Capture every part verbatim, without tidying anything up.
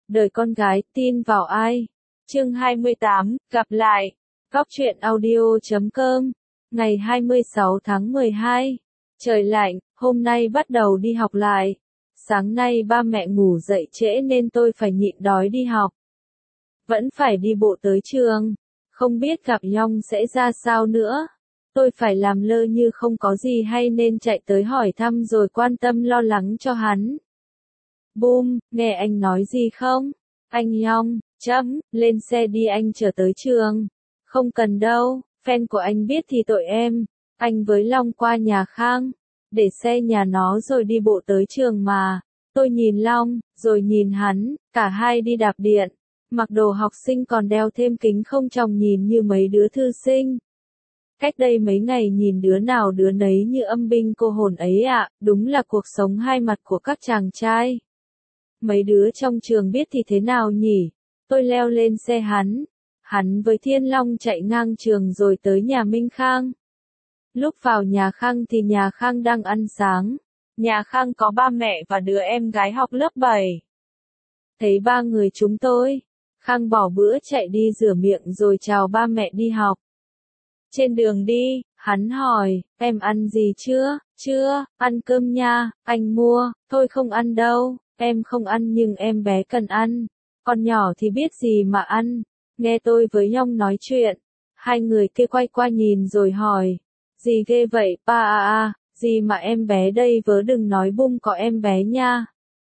Đời con gái, tin vào ai? Chương hai mươi tám, gặp lại. Góc truyện audio chấm com. Ngày hai mươi sáu tháng mười hai. Trời lạnh, hôm nay bắt đầu đi học lại. Sáng nay ba mẹ ngủ dậy trễ nên tôi phải nhịn đói đi học. Vẫn phải đi bộ tới trường. Không biết gặp Nhong sẽ ra sao nữa. Tôi phải làm lơ như không có gì hay nên chạy tới hỏi thăm rồi quan tâm lo lắng cho hắn. Boom, nghe anh nói gì không? Anh Nhong, chấm, lên xe đi anh chở tới trường. Không cần đâu, fan của anh biết thì tội em. Anh với Long qua nhà Khang, để xe nhà nó rồi đi bộ tới trường mà. Tôi nhìn Long, rồi nhìn hắn, cả hai đi đạp điện. Mặc đồ học sinh còn đeo thêm kính không tròng nhìn như mấy đứa thư sinh. Cách đây mấy ngày nhìn đứa nào đứa nấy như âm binh cô hồn ấy ạ, à, đúng là cuộc sống hai mặt của các chàng trai. Mấy đứa trong trường biết thì thế nào nhỉ? Tôi leo lên xe hắn. Hắn với Thiên Long chạy ngang trường rồi tới nhà Minh Khang. Lúc vào nhà Khang thì nhà Khang đang ăn sáng. Nhà Khang có ba mẹ và đứa em gái học lớp bảy. Thấy ba người chúng tôi, Khang bỏ bữa chạy đi rửa miệng rồi chào ba mẹ đi học. Trên đường đi, hắn hỏi, em ăn gì chưa? Chưa, ăn cơm nha, anh mua. Thôi không ăn đâu, em không ăn nhưng em bé cần ăn. Con nhỏ thì biết gì mà ăn. Nghe tôi với Nhong nói chuyện, hai người kia quay qua nhìn rồi hỏi, gì ghê vậy pa à à, gì mà em bé đây vớ đừng nói bung có em bé nha.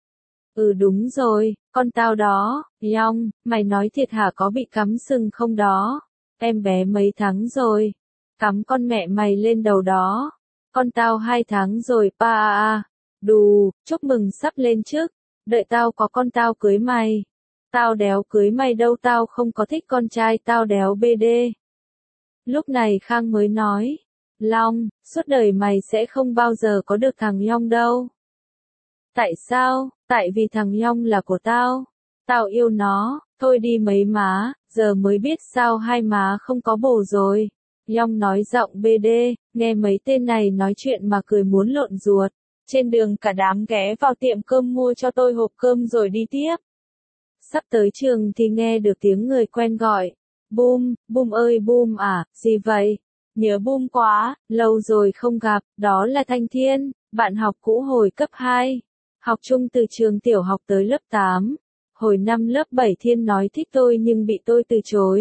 Ừ đúng rồi, con tao đó. Nhong, mày nói thiệt hả, có bị cắm sừng không đó? Em bé mấy tháng rồi? Cắm con mẹ mày lên đầu đó. Con tao hai tháng rồi pa à à. Đù, chúc mừng sắp lên chức. Đợi tao có con tao cưới mày. Tao đéo cưới mày đâu, tao không có thích con trai, tao đéo bê đê. Lúc này Khang mới nói, Long, suốt đời mày sẽ không bao giờ có được thằng Nhong đâu. Tại sao? Tại vì thằng Nhong là của tao. Tao yêu nó, thôi đi mấy má, giờ mới biết sao hai má không có bồ rồi. Nhong nói giọng bê đê, nghe mấy tên này nói chuyện mà cười muốn lộn ruột. Trên đường cả đám ghé vào tiệm cơm mua cho tôi hộp cơm rồi đi tiếp. Sắp tới trường thì nghe được tiếng người quen gọi. Boom, Boom ơi Boom à, gì vậy? Nhớ Boom quá, lâu rồi không gặp, đó là Thanh Thiên, bạn học cũ hồi cấp hai. Học chung từ trường tiểu học tới lớp tám. Hồi năm lớp bảy Thiên nói thích tôi nhưng bị tôi từ chối.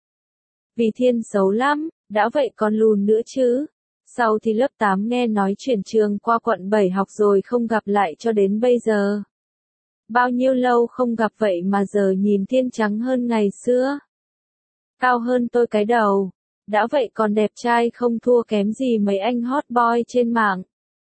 Vì Thiên xấu lắm, đã vậy còn lùn nữa chứ. Sau thì lớp tám nghe nói chuyển trường qua quận bảy học rồi không gặp lại cho đến bây giờ. Bao nhiêu lâu không gặp vậy mà giờ nhìn Thiên trắng hơn ngày xưa. Cao hơn tôi cái đầu. Đã vậy còn đẹp trai không thua kém gì mấy anh hot boy trên mạng.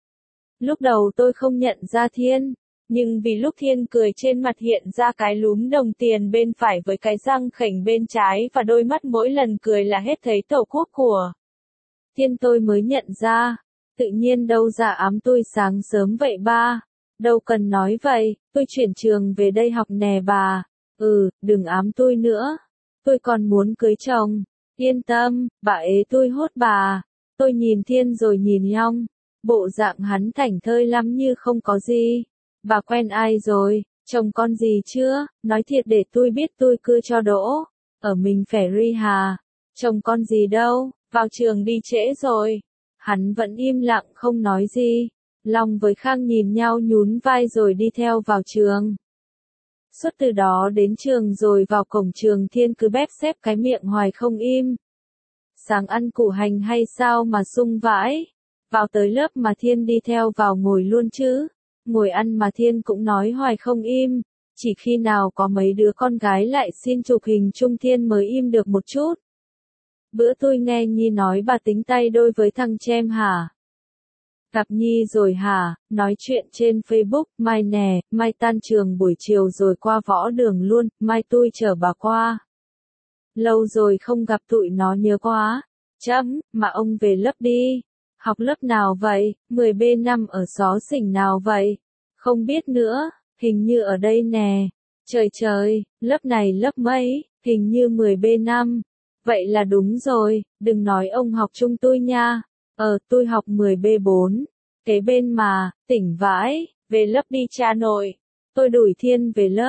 Lúc đầu tôi không nhận ra Thiên. Nhưng vì lúc Thiên cười trên mặt hiện ra cái lúm đồng tiền bên phải với cái răng khểnh bên trái và đôi mắt mỗi lần cười là hết thấy tổ quốc của Thiên tôi mới nhận ra. Tự nhiên đâu dạ ám tôi sáng sớm vậy ba. Đâu cần nói vậy, tôi chuyển trường về đây học nè bà. Ừ, đừng ám tôi nữa. Tôi còn muốn cưới chồng. Yên tâm, bà ế tôi hốt bà. Tôi nhìn Thiên rồi nhìn Nhong. Bộ dạng hắn thảnh thơi lắm như không có gì. Bà quen ai rồi, chồng con gì chưa? Nói thiệt để tôi biết tôi cưa cho đỗ. Ở mình Ferry hà. Chồng con gì đâu, vào trường đi trễ rồi. Hắn vẫn im lặng không nói gì. Long với Khang nhìn nhau nhún vai rồi đi theo vào trường. Suốt từ đó đến trường rồi vào cổng trường Thiên cứ bép xép cái miệng hoài không im. Sáng ăn củ hành hay sao mà sung vãi. Vào tới lớp mà Thiên đi theo vào ngồi luôn chứ. Ngồi ăn mà Thiên cũng nói hoài không im. Chỉ khi nào có mấy đứa con gái lại xin chụp hình chung Thiên mới im được một chút. Bữa tôi nghe Nhi nói bà tính tay đôi với thằng Chem hả? Gặp Nhi rồi hả? Nói chuyện trên Facebook, mai nè, mai tan trường buổi chiều rồi qua võ đường luôn, mai tôi chở bà qua. Lâu rồi không gặp tụi nó nhớ quá. Chấm, mà ông về lớp đi. Học lớp nào vậy? mười B năm ở xó xỉnh nào vậy? Không biết nữa, hình như ở đây nè. Trời trời, lớp này lớp mấy, hình như mười B năm. Vậy là đúng rồi, đừng nói ông học chung tôi nha. Ờ, tôi học mười B bốn. Kế bên mà, tỉnh vãi, về lớp đi cha nội. Tôi đuổi Thiên về lớp.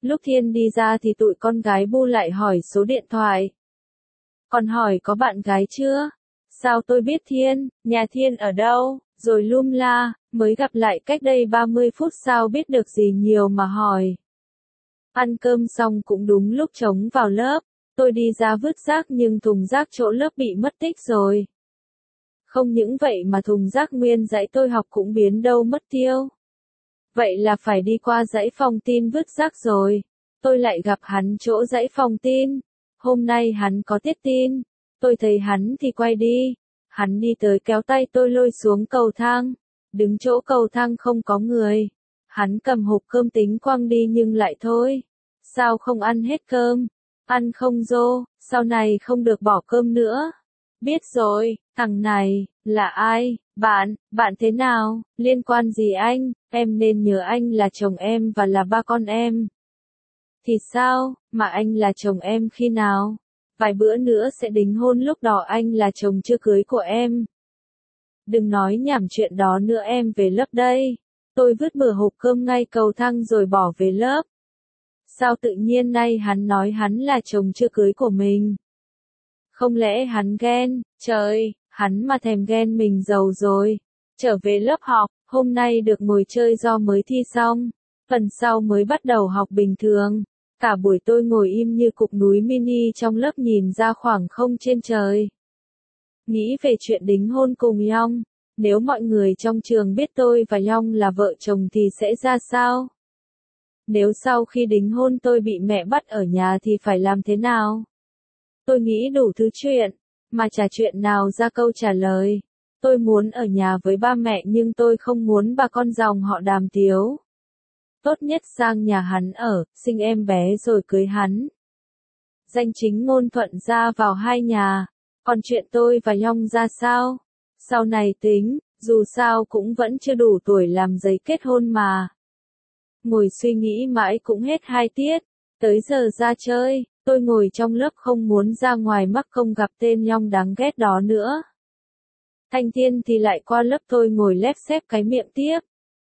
Lúc Thiên đi ra thì tụi con gái bu lại hỏi số điện thoại. Còn hỏi có bạn gái chưa? Sao tôi biết Thiên, nhà Thiên ở đâu, rồi lum la, mới gặp lại cách đây ba mươi phút sao biết được gì nhiều mà hỏi. Ăn cơm xong cũng đúng lúc trống vào lớp, tôi đi ra vứt rác nhưng thùng rác chỗ lớp bị mất tích rồi. Không những vậy mà thùng rác nguyên dãy tôi học cũng biến đâu mất tiêu. Vậy là phải đi qua dãy phòng tin vứt rác rồi. Tôi lại gặp hắn chỗ dãy phòng tin. Hôm nay hắn có tiết tin. Tôi thấy hắn thì quay đi. Hắn đi tới kéo tay tôi lôi xuống cầu thang. Đứng chỗ cầu thang không có người. Hắn cầm hộp cơm tính quăng đi nhưng lại thôi. Sao không ăn hết cơm? Ăn không dô, sau này không được bỏ cơm nữa. Biết rồi, thằng này, là ai? Bạn, bạn thế nào? Liên quan gì anh? Em nên nhớ anh là chồng em và là ba con em. Thì sao, mà anh là chồng em khi nào? Vài bữa nữa sẽ đính hôn, lúc đó anh là chồng chưa cưới của em. Đừng nói nhảm chuyện đó nữa, em về lớp đây. Tôi vứt bừa hộp cơm ngay cầu thang rồi bỏ về lớp. Sao tự nhiên nay hắn nói hắn là chồng chưa cưới của mình? Không lẽ hắn ghen? Trời, hắn mà thèm ghen mình giàu rồi. Trở về lớp học, hôm nay được ngồi chơi do mới thi xong. Phần sau mới bắt đầu học bình thường. Cả buổi tôi ngồi im như cục núi mini trong lớp nhìn ra khoảng không trên trời. Nghĩ về chuyện đính hôn cùng Yong. Nếu mọi người trong trường biết tôi và Yong là vợ chồng thì sẽ ra sao? Nếu sau khi đính hôn tôi bị mẹ bắt ở nhà thì phải làm thế nào? Tôi nghĩ đủ thứ chuyện, mà chả chuyện nào ra câu trả lời. Tôi muốn ở nhà với ba mẹ nhưng tôi không muốn bà con dòng họ Đàm Tiếu. Tốt nhất sang nhà hắn ở, sinh em bé rồi cưới hắn. Danh chính ngôn thuận ra vào hai nhà. Còn chuyện tôi và Yong ra sao? Sau này tính, dù sao cũng vẫn chưa đủ tuổi làm giấy kết hôn mà. Ngồi suy nghĩ mãi cũng hết hai tiết. Tới giờ ra chơi, tôi ngồi trong lớp không muốn ra ngoài mắc công gặp tên Yong đáng ghét đó nữa. Thanh Thiên thì lại qua lớp tôi ngồi lép xép cái miệng tiếp.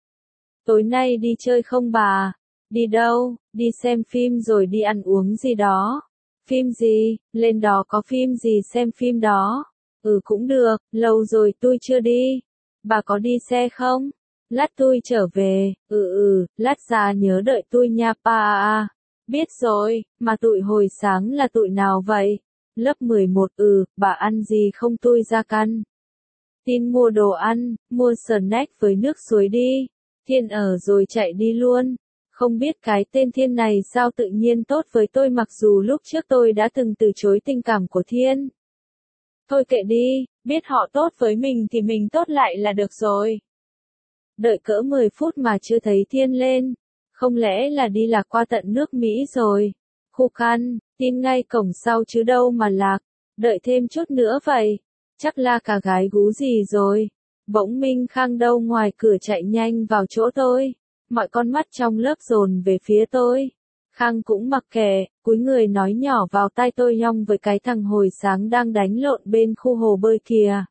Tối nay đi chơi không bà? Đi đâu? Đi xem phim rồi đi ăn uống gì đó. Phim gì? Lên đó có phim gì xem phim đó? Ừ cũng được, lâu rồi tôi chưa đi. Bà có đi xe không? Lát tôi trở về, ừ ừ, lát ra nhớ đợi tôi nha pa à. Biết rồi, mà tụi hồi sáng là tụi nào vậy? Lớp mười một, ừ, bà ăn gì không tôi ra căn. Tin mua đồ ăn, mua snack với nước suối đi. Thiên ở rồi chạy đi luôn. Không biết cái tên Thiên này sao tự nhiên tốt với tôi mặc dù lúc trước tôi đã từng từ chối tình cảm của Thiên. Thôi kệ đi, biết họ tốt với mình thì mình tốt lại là được rồi. Đợi cỡ mười phút mà chưa thấy Thiên lên. Không lẽ là đi lạc qua tận nước Mỹ rồi? Khu căn, tin ngay cổng sau chứ đâu mà lạc. Đợi thêm chút nữa vậy. Chắc là cả gái gú gì rồi. Bỗng Minh Khang đâu ngoài cửa chạy nhanh vào chỗ tôi. Mọi con mắt trong lớp dồn về phía tôi. Khang cũng mặc kệ, cúi người nói nhỏ vào tai tôi Yong với cái thằng hồi sáng đang đánh lộn bên khu hồ bơi kìa.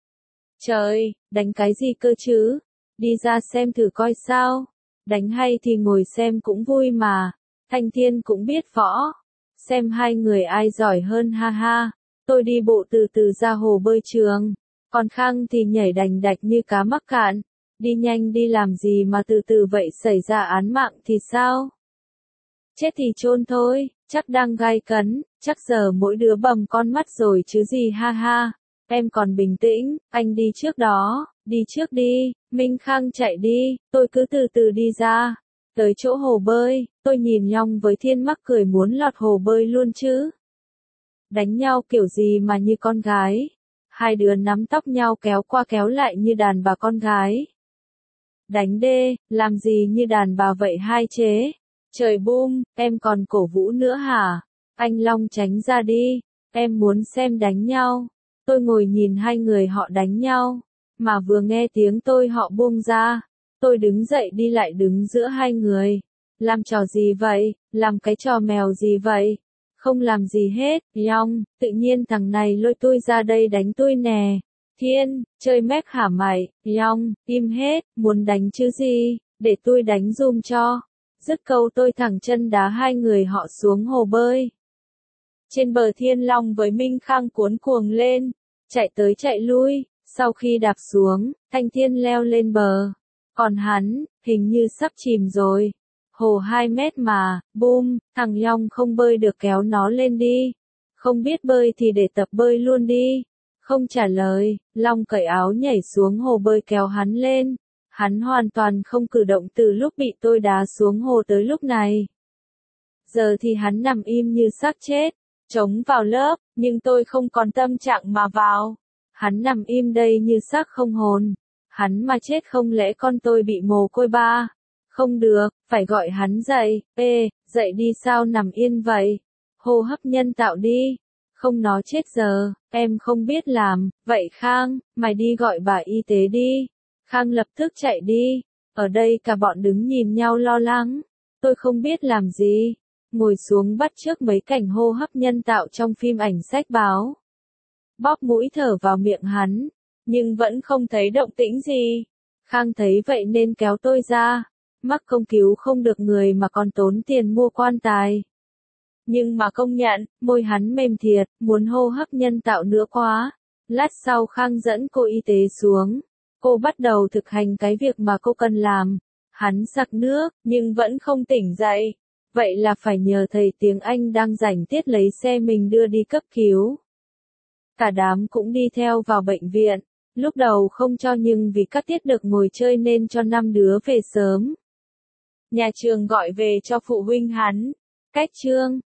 Trời, đánh cái gì cơ chứ? Đi ra xem thử coi sao. Đánh hay thì ngồi xem cũng vui mà. Thanh Thiên cũng biết võ. Xem hai người ai giỏi hơn ha ha. Tôi đi bộ từ từ ra hồ bơi trường. Còn Khang thì nhảy đành đạch như cá mắc cạn. Đi nhanh đi làm gì mà từ từ vậy, xảy ra án mạng thì sao? Chết thì chôn thôi, chắc đang gai cấn, chắc giờ mỗi đứa bầm con mắt rồi chứ gì ha ha. Em còn bình tĩnh, anh đi trước đó, đi trước đi, Minh Khang chạy đi, tôi cứ từ từ đi ra. Tới chỗ hồ bơi, tôi nhìn Yong với Thiên mắc cười muốn lọt hồ bơi luôn chứ. Đánh nhau kiểu gì mà như con gái. Hai đứa nắm tóc nhau kéo qua kéo lại như đàn bà con gái. Đánh đê, làm gì như đàn bà vậy hai chế. Trời bum, em còn cổ vũ nữa hả? Anh Long tránh ra đi, em muốn xem đánh nhau. Tôi ngồi nhìn hai người họ đánh nhau, mà vừa nghe tiếng tôi họ buông ra. Tôi đứng dậy đi lại đứng giữa hai người. Làm trò gì vậy? Làm cái trò mèo gì vậy? Không làm gì hết, Yong, tự nhiên thằng này lôi tôi ra đây đánh tôi nè. Thiên, chơi mép hả mày? Yong, im hết, muốn đánh chứ gì, để tôi đánh giùm cho. Dứt câu tôi thẳng chân đá hai người họ xuống hồ bơi. Trên bờ Thiên Long với Minh Khang cuốn cuồng lên, chạy tới chạy lui, sau khi đạp xuống, Thanh Thiên leo lên bờ. Còn hắn, hình như sắp chìm rồi. Hồ hai mét mà, bum, thằng Long không bơi được kéo nó lên đi. Không biết bơi thì để tập bơi luôn đi. Không trả lời, Long cởi áo nhảy xuống hồ bơi kéo hắn lên. Hắn hoàn toàn không cử động từ lúc bị tôi đá xuống hồ tới lúc này. Giờ thì hắn nằm im như xác chết, trống vào lớp, nhưng tôi không còn tâm trạng mà vào. Hắn nằm im đây như xác không hồn. Hắn mà chết không lẽ con tôi bị mồ côi ba? Không được, phải gọi hắn dậy. Ê, dậy đi sao nằm yên vậy? Hô hấp nhân tạo đi. Không nó chết giờ, em không biết làm. Vậy Khang, mày đi gọi bà y tế đi. Khang lập tức chạy đi. Ở đây cả bọn đứng nhìn nhau lo lắng. Tôi không biết làm gì. Ngồi xuống bắt chước mấy cảnh hô hấp nhân tạo trong phim ảnh sách báo. Bóp mũi thở vào miệng hắn, nhưng vẫn không thấy động tĩnh gì. Khang thấy vậy nên kéo tôi ra. Mắc công cứu không được người mà còn tốn tiền mua quan tài. Nhưng mà công nhận, môi hắn mềm thiệt, muốn hô hấp nhân tạo nữa quá. Lát sau Khang dẫn cô y tế xuống. Cô bắt đầu thực hành cái việc mà cô cần làm. Hắn sặc nước, nhưng vẫn không tỉnh dậy. Vậy là phải nhờ thầy tiếng Anh đang rảnh tiết lấy xe mình đưa đi cấp cứu. Cả đám cũng đi theo vào bệnh viện. Lúc đầu không cho nhưng vì các tiết được ngồi chơi nên cho năm đứa về sớm. Nhà trường gọi về cho phụ huynh hắn. Cách chương